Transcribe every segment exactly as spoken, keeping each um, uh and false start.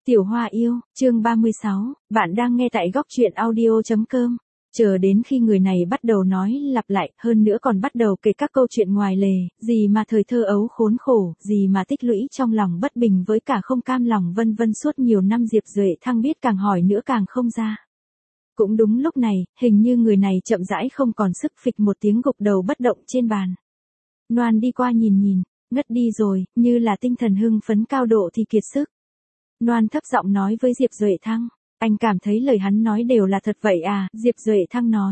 Tiểu Hoa yêu, chương ba mươi sáu, bạn đang nghe tại góc truyện audio chấm com. Chờ đến khi người này bắt đầu nói lặp lại, hơn nữa còn bắt đầu kể các câu chuyện ngoài lề, gì mà thời thơ ấu khốn khổ, gì mà tích lũy trong lòng bất bình với cả không cam lòng vân vân suốt nhiều năm, Diệp Duệ Thăng biết càng hỏi nữa càng không ra. Cũng đúng lúc này, hình như người này chậm rãi không còn sức, phịch một tiếng gục đầu bất động trên bàn. Noan đi qua nhìn nhìn, ngất đi rồi, như là tinh thần hưng phấn cao độ thì kiệt sức. Noan thấp giọng nói với Diệp Duệ Thăng, anh cảm thấy lời hắn nói đều là thật vậy à? Diệp Duệ Thăng nói.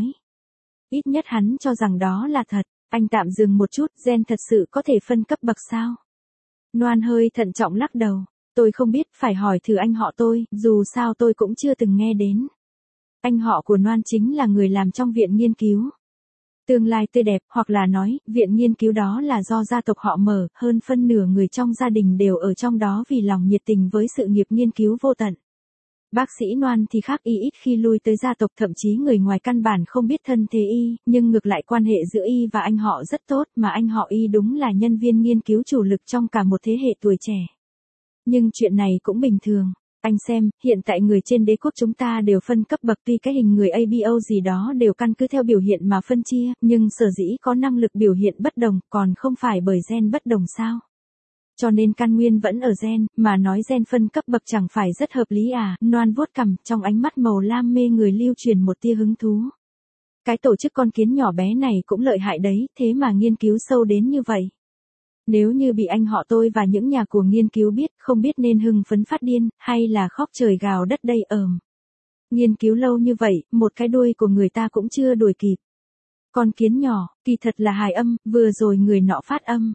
Ít nhất hắn cho rằng đó là thật. Anh tạm dừng một chút, gen thật sự có thể phân cấp bậc sao? Noan hơi thận trọng lắc đầu. Tôi không biết, phải hỏi thử anh họ tôi, dù sao tôi cũng chưa từng nghe đến. Anh họ của Noan chính là người làm trong viện nghiên cứu. Tương lai tươi đẹp, hoặc là nói, viện nghiên cứu đó là do gia tộc họ mở, hơn phân nửa người trong gia đình đều ở trong đó vì lòng nhiệt tình với sự nghiệp nghiên cứu vô tận. Bác sĩ Noan thì khác, y ít khi lui tới gia tộc, thậm chí người ngoài căn bản không biết thân thế y, nhưng ngược lại quan hệ giữa y và anh họ rất tốt, mà anh họ y đúng là nhân viên nghiên cứu chủ lực trong cả một thế hệ tuổi trẻ. Nhưng chuyện này cũng bình thường. Anh xem, hiện tại người trên đế quốc chúng ta đều phân cấp bậc, tuy cái hình người a bê o gì đó đều căn cứ theo biểu hiện mà phân chia, nhưng sở dĩ có năng lực biểu hiện bất đồng, còn không phải bởi gen bất đồng sao? Cho nên căn nguyên vẫn ở gen, mà nói gen phân cấp bậc chẳng phải rất hợp lý à? Noan vuốt cằm, trong ánh mắt màu lam mê người lưu truyền một tia hứng thú. Cái tổ chức con kiến nhỏ bé này cũng lợi hại đấy, thế mà nghiên cứu sâu đến như vậy. Nếu như bị anh họ tôi và những nhà của nghiên cứu biết, không biết nên hưng phấn phát điên, hay là khóc trời gào đất đây ờm. Nghiên cứu lâu như vậy, một cái đuôi của người ta cũng chưa đuổi kịp. Con kiến nhỏ, kỳ thật là hài âm, vừa rồi người nọ phát âm.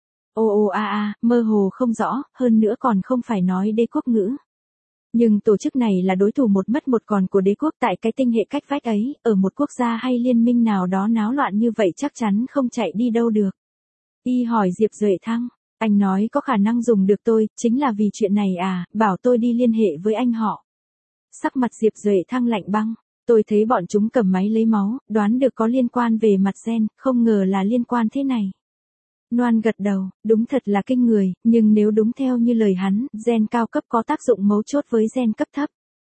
Ô ô a a, mơ hồ không rõ, hơn nữa còn không phải nói đế quốc ngữ. Nhưng tổ chức này là đối thủ một mất một còn của đế quốc tại cái tinh hệ cách vách ấy, ở một quốc gia hay liên minh nào đó náo loạn như vậy chắc chắn không chạy đi đâu được. Y hỏi Diệp Duệ Thăng, anh nói có khả năng dùng được tôi, chính là vì chuyện này à, bảo tôi đi liên hệ với anh họ. Sắc mặt Diệp Duệ Thăng lạnh băng, tôi thấy bọn chúng cầm máy lấy máu, đoán được có liên quan về mặt gen, không ngờ là liên quan thế này. Noan gật đầu, đúng thật là kinh người, nhưng nếu đúng theo như lời hắn, gen cao cấp có tác dụng mấu chốt với gen cấp thấp.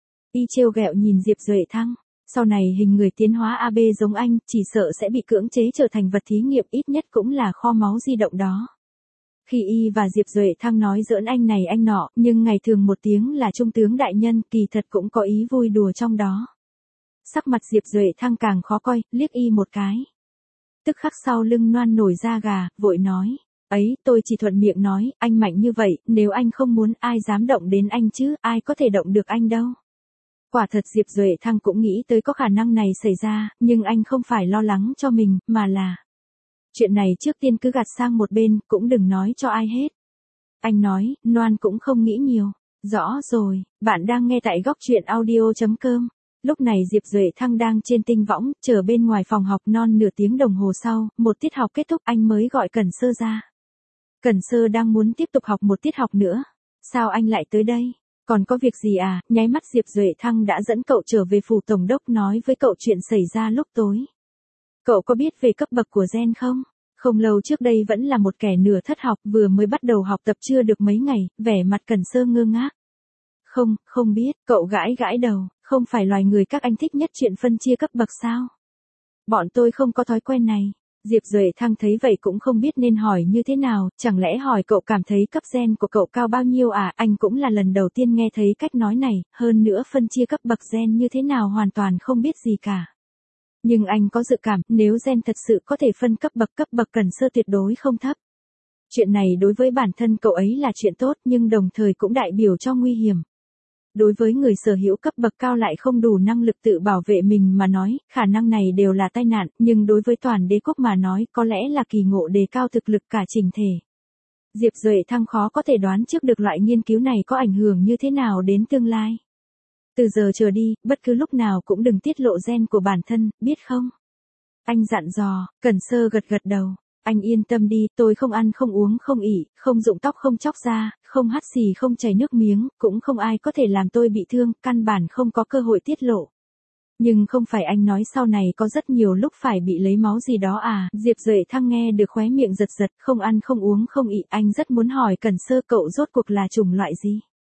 Y trêu ghẹo nhìn Diệp Duệ Thăng. Sau này hình người tiến hóa a bê giống anh, chỉ sợ sẽ bị cưỡng chế trở thành vật thí nghiệm, ít nhất cũng là kho máu di động đó. Khi Y và Diệp Duệ Thăng nói giỡn anh này anh nọ, nhưng ngày thường một tiếng là trung tướng đại nhân, kỳ thật cũng có ý vui đùa trong đó. Sắc mặt Diệp Duệ Thăng càng khó coi, liếc Y một cái. Tức khắc sau lưng Noan nổi da gà, vội nói, ấy, tôi chỉ thuận miệng nói, anh mạnh như vậy, nếu anh không muốn, ai dám động đến anh chứ, ai có thể động được anh đâu. Quả thật Diệp Duệ Thăng cũng nghĩ tới có khả năng này xảy ra, nhưng anh không phải lo lắng cho mình, mà là chuyện này trước tiên cứ gạt sang một bên, cũng đừng nói cho ai hết. Anh nói, Noan cũng không nghĩ nhiều. Rõ rồi, bạn đang nghe tại góc truyện audio chấm com. Lúc này Diệp Duệ Thăng đang trên tinh võng, chờ bên ngoài phòng học. Non nửa tiếng đồng hồ sau, một tiết học kết thúc, anh mới gọi Cẩn Sơ ra. Cẩn Sơ đang muốn tiếp tục học một tiết học nữa. Sao anh lại tới đây? Còn có việc gì à? Nháy mắt Diệp Duệ Thăng đã dẫn cậu trở về phủ tổng đốc, nói với cậu chuyện xảy ra lúc tối. Cậu có biết về cấp bậc của gen không? Không lâu trước đây vẫn là một kẻ nửa thất học, vừa mới bắt đầu học tập chưa được mấy ngày, vẻ mặt Cẩn Sơ ngơ ngác. Không, không biết, cậu gãi gãi đầu, không phải loài người các anh thích nhất chuyện phân chia cấp bậc sao? Bọn tôi không có thói quen này. Diệp Duệ Thăng thấy vậy cũng không biết nên hỏi như thế nào, chẳng lẽ hỏi cậu cảm thấy cấp gen của cậu cao bao nhiêu à? Anh cũng là lần đầu tiên nghe thấy cách nói này, hơn nữa phân chia cấp bậc gen như thế nào hoàn toàn không biết gì cả. Nhưng anh có dự cảm, nếu gen thật sự có thể phân cấp bậc, cấp bậc Cẩn Sơ tuyệt đối không thấp. Chuyện này đối với bản thân cậu ấy là chuyện tốt, nhưng đồng thời cũng đại biểu cho nguy hiểm. Đối với người sở hữu cấp bậc cao lại không đủ năng lực tự bảo vệ mình mà nói, khả năng này đều là tai nạn, nhưng đối với toàn đế quốc mà nói, có lẽ là kỳ ngộ đề cao thực lực cả chỉnh thể. Diệp Duệ Thăng khó có thể đoán trước được loại nghiên cứu này có ảnh hưởng như thế nào đến tương lai. Từ giờ trở đi, bất cứ lúc nào cũng đừng tiết lộ gen của bản thân, biết không? Anh dặn dò. Cẩn Sơ gật gật đầu. Anh yên tâm đi, tôi không ăn không uống không ỉ, không rụng tóc không chóc da, không hắt xì không chảy nước miếng, cũng không ai có thể làm tôi bị thương, căn bản không có cơ hội tiết lộ. Nhưng không phải anh nói sau này có rất nhiều lúc phải bị lấy máu gì đó à? Diệp Duệ Thăng nghe được khóe miệng giật giật, không ăn không uống không ỉ, anh rất muốn hỏi Cẩn Sơ cậu rốt cuộc là chủng loại gì?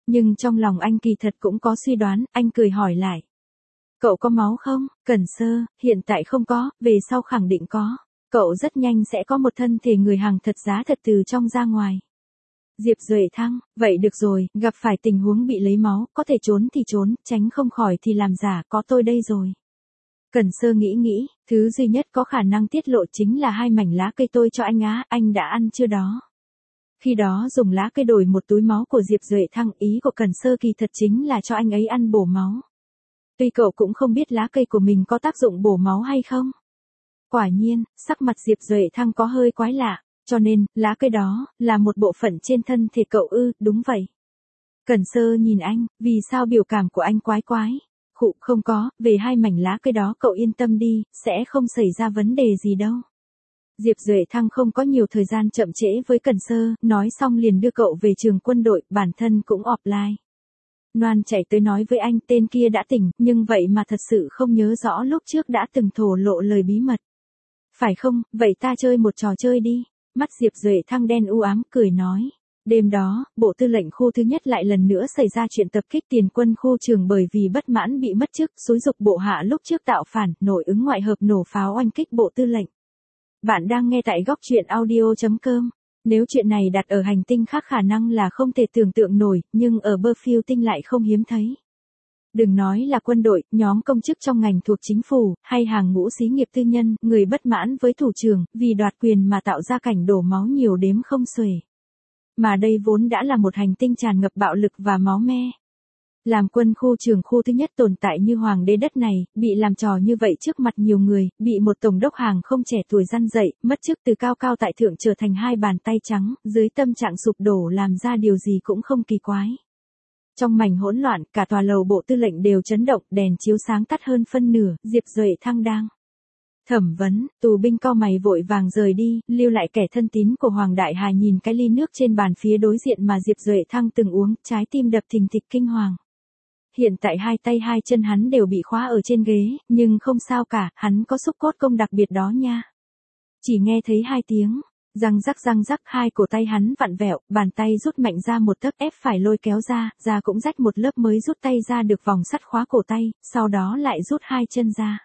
Nhưng trong lòng anh kỳ thật cũng có suy đoán, anh cười hỏi lại. Cậu có máu không? Cẩn Sơ, hiện tại không có, về sau khẳng định có. Cậu rất nhanh sẽ có một thân thể người hàng thật giá thật từ trong ra ngoài. Diệp Duệ Thăng, vậy được rồi, gặp phải tình huống bị lấy máu, có thể trốn thì trốn, tránh không khỏi thì làm giả, có tôi đây rồi. Cẩn Sơ nghĩ nghĩ, thứ duy nhất có khả năng tiết lộ chính là hai mảnh lá cây tôi cho anh á, anh đã ăn chưa đó? Khi đó dùng lá cây đổi một túi máu của Diệp Duệ Thăng, ý của Cẩn Sơ kỳ thật chính là cho anh ấy ăn bổ máu. Tuy cậu cũng không biết lá cây của mình có tác dụng bổ máu hay không. Quả nhiên, sắc mặt Diệp Duệ Thăng có hơi quái lạ, cho nên, lá cây đó, là một bộ phận trên thân thể cậu ư, đúng vậy. Cẩn Sơ nhìn anh, vì sao biểu cảm của anh quái quái? Khụ, không có, về hai mảnh lá cây đó cậu yên tâm đi, sẽ không xảy ra vấn đề gì đâu. Diệp Duệ Thăng không có nhiều thời gian chậm trễ với Cẩn Sơ, nói xong liền đưa cậu về trường quân đội, bản thân cũng offline. Noan chạy tới nói với anh tên kia đã tỉnh, nhưng vậy mà thật sự không nhớ rõ lúc trước đã từng thổ lộ lời bí mật. Phải không, vậy ta chơi một trò chơi đi. Mắt Diệp Duệ Thăng đen u ám cười nói. Đêm đó, Bộ Tư lệnh khu thứ nhất lại lần nữa xảy ra chuyện tập kích tiền quân khu trường bởi vì bất mãn bị mất chức, xúi dục bộ hạ lúc trước tạo phản, nội ứng ngoại hợp nổ pháo oanh kích Bộ Tư lệnh. Bạn đang nghe tại góc truyện audio chấm com. Nếu chuyện này đặt ở hành tinh khác khả năng là không thể tưởng tượng nổi, nhưng ở Bơ-phiêu tinh lại không hiếm thấy. Đừng nói là quân đội, nhóm công chức trong ngành thuộc chính phủ, hay hàng ngũ xí nghiệp tư nhân, người bất mãn với thủ trưởng, vì đoạt quyền mà tạo ra cảnh đổ máu nhiều đếm không xuể. Mà đây vốn đã là một hành tinh tràn ngập bạo lực và máu me. Làm quân khu trưởng khu thứ nhất tồn tại như hoàng đế đất này, bị làm trò như vậy trước mặt nhiều người, bị một tổng đốc hàng không trẻ tuổi răn dậy, mất chức từ cao cao tại thượng trở thành hai bàn tay trắng, dưới tâm trạng sụp đổ làm ra điều gì cũng không kỳ quái. Trong mảnh hỗn loạn, cả tòa lầu Bộ Tư lệnh đều chấn động, đèn chiếu sáng tắt hơn phân nửa, Diệp Duệ Thăng đang thẩm vấn, tù binh cau mày vội vàng rời đi, lưu lại kẻ thân tín của Hoàng Đại Hà nhìn cái ly nước trên bàn phía đối diện mà Diệp Duệ Thăng từng uống, trái tim đập thình thịch kinh hoàng. Hiện tại hai tay hai chân hắn đều bị khóa ở trên ghế, nhưng không sao cả, hắn có xúc cốt công đặc biệt đó nha. Chỉ nghe thấy hai tiếng, răng rắc răng rắc, hai cổ tay hắn vặn vẹo, bàn tay rút mạnh ra một tấc ép phải lôi kéo ra, ra cũng rách một lớp mới rút tay ra được vòng sắt khóa cổ tay, sau đó lại rút hai chân ra.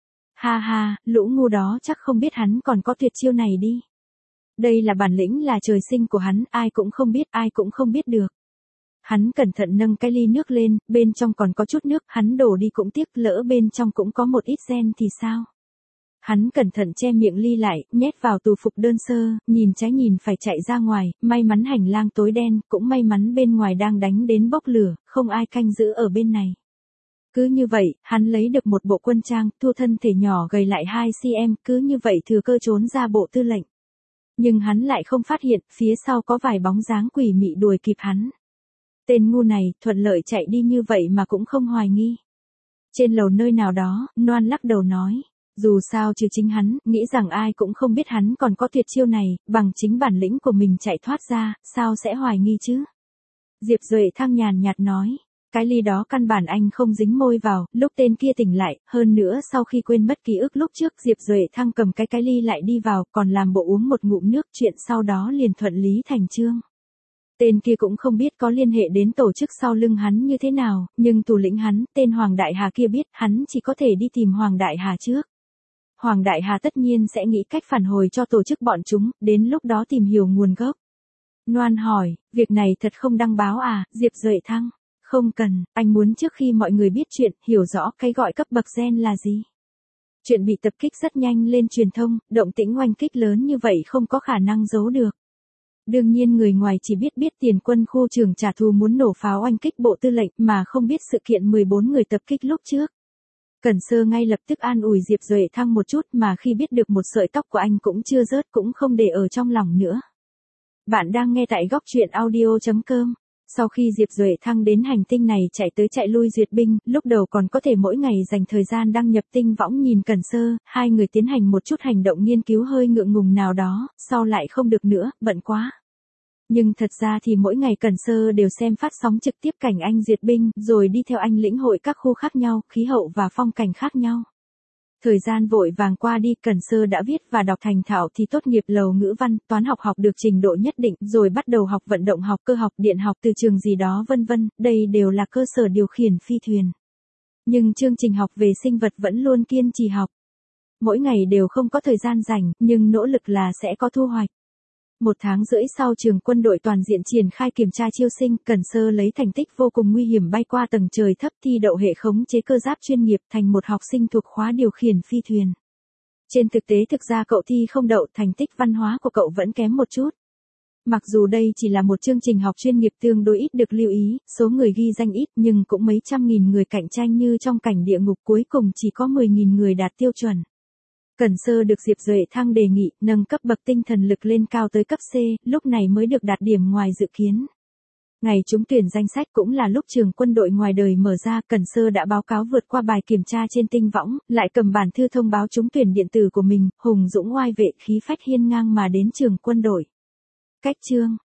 Ha ha, lũ ngu đó chắc không biết hắn còn có tuyệt chiêu này đi. Đây là bản lĩnh là trời sinh của hắn, ai cũng không biết, ai cũng không biết được. Hắn cẩn thận nâng cái ly nước lên, bên trong còn có chút nước, hắn đổ đi cũng tiếc, lỡ bên trong cũng có một ít gen thì sao? Hắn cẩn thận che miệng ly lại, nhét vào tù phục đơn sơ, nhìn trái nhìn phải chạy ra ngoài, may mắn hành lang tối đen, cũng may mắn bên ngoài đang đánh đến bốc lửa, không ai canh giữ ở bên này. Cứ như vậy, hắn lấy được một bộ quân trang, thu thân thể nhỏ gầy lại hai xăng-ti-mét, cứ như vậy thừa cơ trốn ra Bộ Tư lệnh. Nhưng hắn lại không phát hiện, phía sau có vài bóng dáng quỷ mị đuổi kịp hắn. Tên ngu này, thuận lợi chạy đi như vậy mà cũng không hoài nghi. Trên lầu nơi nào đó, Noan lắc đầu nói. Dù sao trừ chính hắn, nghĩ rằng ai cũng không biết hắn còn có tuyệt chiêu này, bằng chính bản lĩnh của mình chạy thoát ra, sao sẽ hoài nghi chứ? Diệp Duệ Thăng nhàn nhạt nói. Cái ly đó căn bản anh không dính môi vào, lúc tên kia tỉnh lại, hơn nữa sau khi quên mất ký ức lúc trước Diệp Duệ Thăng cầm cái cái ly lại đi vào, còn làm bộ uống một ngụm nước, chuyện sau đó liền thuận lý thành chương. Tên kia cũng không biết có liên hệ đến tổ chức sau lưng hắn như thế nào, nhưng thủ lĩnh hắn, tên Hoàng Đại Hà kia biết, hắn chỉ có thể đi tìm Hoàng Đại Hà trước. Hoàng Đại Hà tất nhiên sẽ nghĩ cách phản hồi cho tổ chức bọn chúng, đến lúc đó tìm hiểu nguồn gốc. Noan hỏi, việc này thật không đăng báo à, Diệp Duệ Thăng? Không cần, anh muốn trước khi mọi người biết chuyện, hiểu rõ cái gọi cấp bậc gen là gì. Chuyện bị tập kích rất nhanh lên truyền thông, động tĩnh oanh kích lớn như vậy không có khả năng giấu được. Đương nhiên người ngoài chỉ biết biết tiền quân khu trường trả thù muốn nổ pháo oanh kích Bộ Tư lệnh mà không biết sự kiện mười bốn người tập kích lúc trước. Cẩn Sơ ngay lập tức an ủi Diệp Duệ Thăng một chút mà khi biết được một sợi tóc của anh cũng chưa rớt cũng không để ở trong lòng nữa. Bạn đang nghe tại góc truyện audio chấm com. Sau khi Diệp Duệ Thăng đến hành tinh này chạy tới chạy lui duyệt binh, lúc đầu còn có thể mỗi ngày dành thời gian đăng nhập tinh võng nhìn Cẩn Sơ, hai người tiến hành một chút hành động nghiên cứu hơi ngượng ngùng nào đó, sau lại không được nữa, bận quá. Nhưng thật ra thì mỗi ngày Cẩn Sơ đều xem phát sóng trực tiếp cảnh anh duyệt binh, rồi đi theo anh lĩnh hội các khu khác nhau, khí hậu và phong cảnh khác nhau. Thời gian vội vàng qua đi, Cẩn Sơ đã viết và đọc thành thạo thì tốt nghiệp lầu ngữ văn, toán học học được trình độ nhất định, rồi bắt đầu học vận động học, cơ học, điện học từ trường gì đó vân vân, đây đều là cơ sở điều khiển phi thuyền. Nhưng chương trình học về sinh vật vẫn luôn kiên trì học. Mỗi ngày đều không có thời gian rảnh, nhưng nỗ lực là sẽ có thu hoạch. Một tháng rưỡi sau trường quân đội toàn diện triển khai kiểm tra chiêu sinh, Cẩn Sơ lấy thành tích vô cùng nguy hiểm bay qua tầng trời thấp thi đậu hệ khống chế cơ giáp chuyên nghiệp thành một học sinh thuộc khóa điều khiển phi thuyền. Trên thực tế thực ra cậu thi không đậu, thành tích văn hóa của cậu vẫn kém một chút. Mặc dù đây chỉ là một chương trình học chuyên nghiệp tương đối ít được lưu ý, số người ghi danh ít nhưng cũng mấy trăm nghìn người cạnh tranh như trong cảnh địa ngục, cuối cùng chỉ có mười nghìn người đạt tiêu chuẩn. Cẩn Sơ được Diệp Duệ Thăng đề nghị nâng cấp bậc tinh thần lực lên cao tới cấp C, lúc này mới được đạt điểm ngoài dự kiến. Ngày trúng tuyển danh sách cũng là lúc trường quân đội ngoài đời mở ra, Cẩn Sơ đã báo cáo vượt qua bài kiểm tra trên tinh võng, lại cầm bản thư thông báo trúng tuyển điện tử của mình, hùng dũng oai vệ khí phách hiên ngang mà đến trường quân đội. Cách chương